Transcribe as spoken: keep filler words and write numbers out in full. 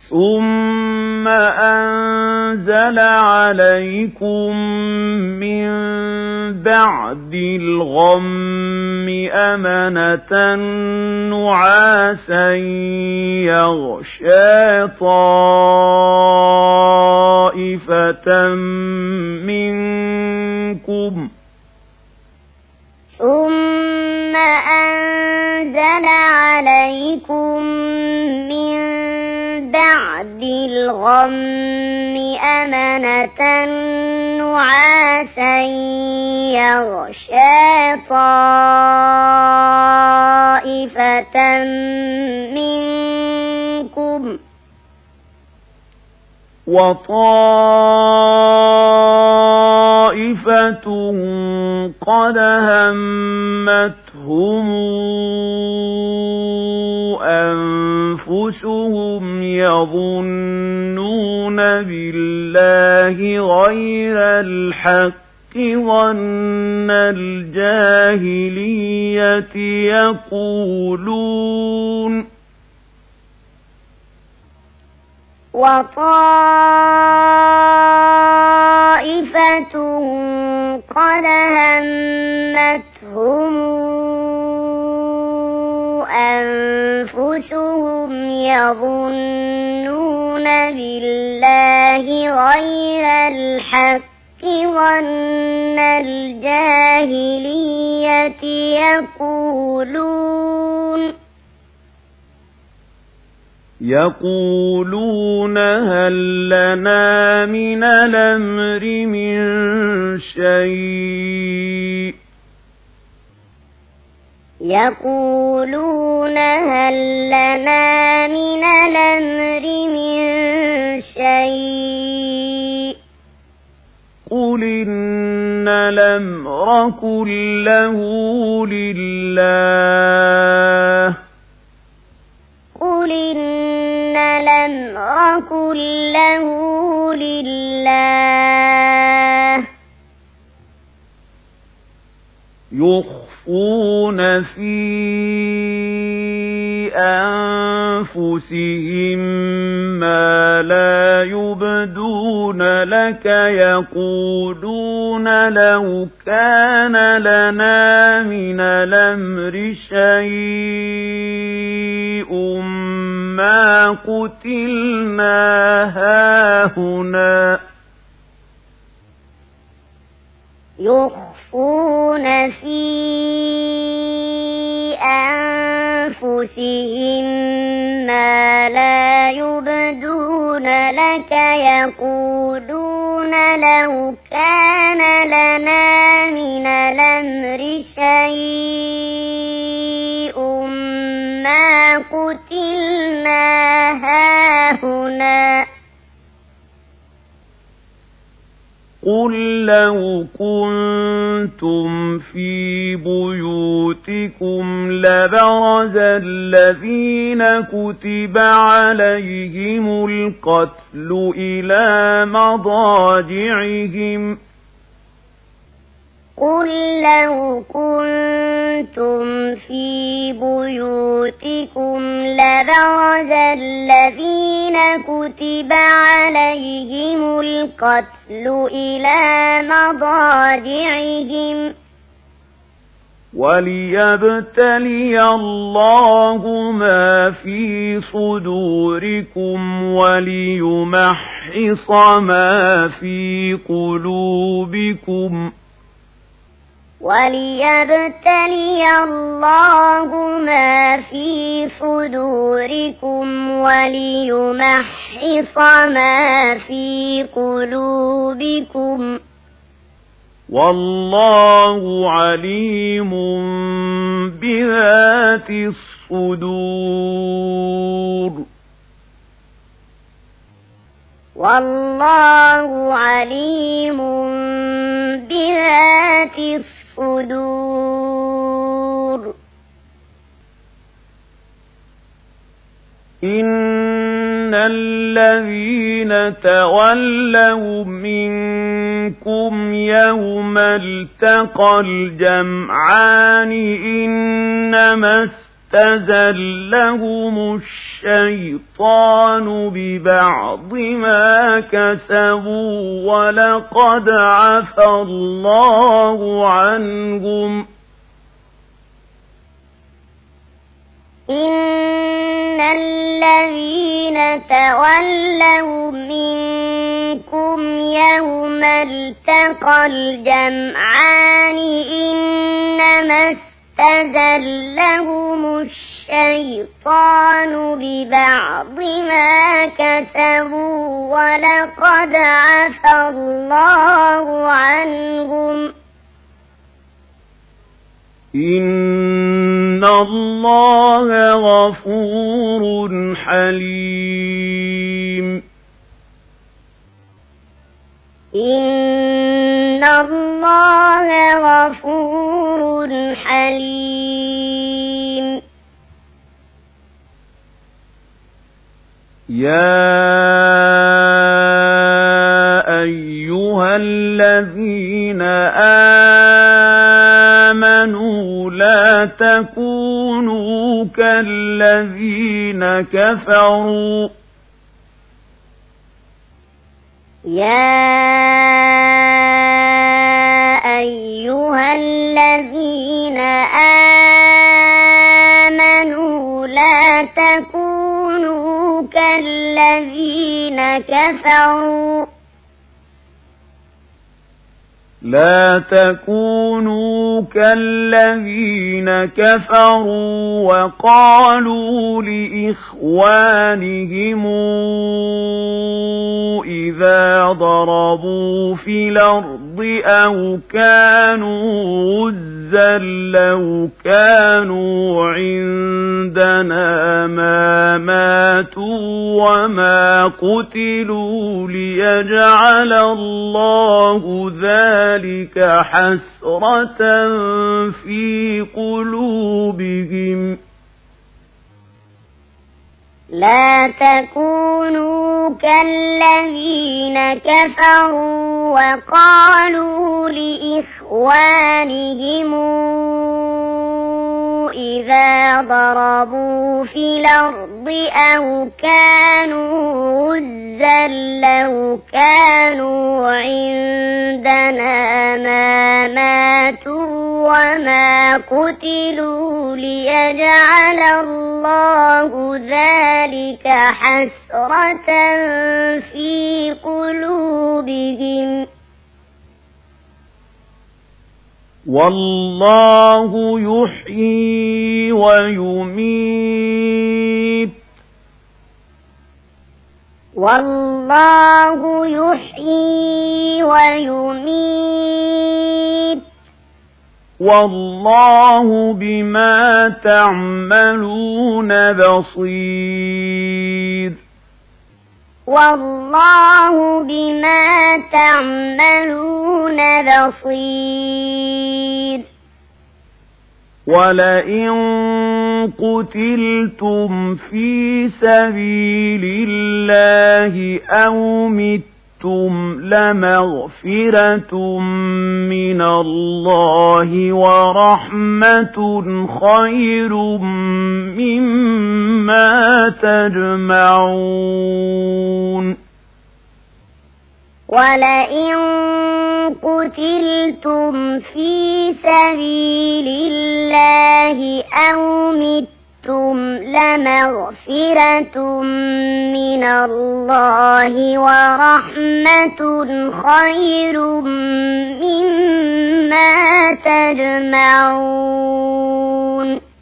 ثم أنزل عليكم من بعد الغم أمنة نعاسا يغشى طائفة منكم ثم أنزل عليكم من بعد الغم أمنة نعاسا يغشى طائفة منكم وطائفة قد همتهم أنفسهم يظنون بالله غير الحق ظن الجاهلية يقولون وطائفة قد همتهم أنفسهم يظنون بالله غير الحق ظن الجاهلية يقولون يقولون هل لنا من الأمر من شيء يقولون هل لنا من الأمر من شيء قل إن الأمر كله لله قل إن الأمر كله لله يخفون في أنفسهم ما لا يبدون لك يقولون لو كان لنا من الأمر شيء ما قتلنا هاهنا يخفون في أنفسهم ما لا يبدون لك يقولون لو كان لنا من الأمر شيء ما قتلنا هاهنا قل لو كنتم في بيوتكم لبرز الذين كتب عليهم القتل إلى مضاجعهم قل لو كنتم في بيوتكم لبرز الذين كتب عليهم القتل إلى مضاجعهم وليبتلي الله ما في صدوركم وليمحص ما في قلوبكم وليبتلي الله ما في صدوركم وليمحص ما في قلوبكم والله عليم بذات الصدور والله عليم بذات الصدور إن الذين تولوا منكم يوم التقى الجمعان إنما استزلهم الشيطان ببعض ما كسبوا ولقد عفى الله عنهم إن الذين تولوا منكم يوم التقى الجمعان إنما استزلهم الشيطان ببعض ما كسبوا ولقد عفى الله عنهم إن الله غفور حليم إن الله غفور حليم يا أيها الذين آمنوا لا تكونوا كالذين كفروا يا أيها الذين آمنوا لا تكونوا كالذين كفروا لا تكونوا كالذين كفروا وقالوا لإخوانهم إذا ضربوا في الأرض أو كانوا غزا لو كانوا عندنا ما ماتوا وما قتلوا ليجعل الله ذلك حسرة في قلوبهم لا تكونوا كالذين كفروا وقالوا لإخوانهم إذا ضربوا في الأرض أو كانوا غزا لو كانوا عندنا ما ماتوا وما قتلوا ليجعل الله ذلك حسرة في قلوبهم والله يحيي ويميت والله يحيي ويميت والله بما تعملون بصير والله بما تعملون بصير ولئن قتلتم في سبيل الله أو متم لمغفرة من الله ورحمة خير مما تجمعون ولئن قتلتم في سبيل الله أو متم لمغفرة من الله ورحمة خير مما تجمعون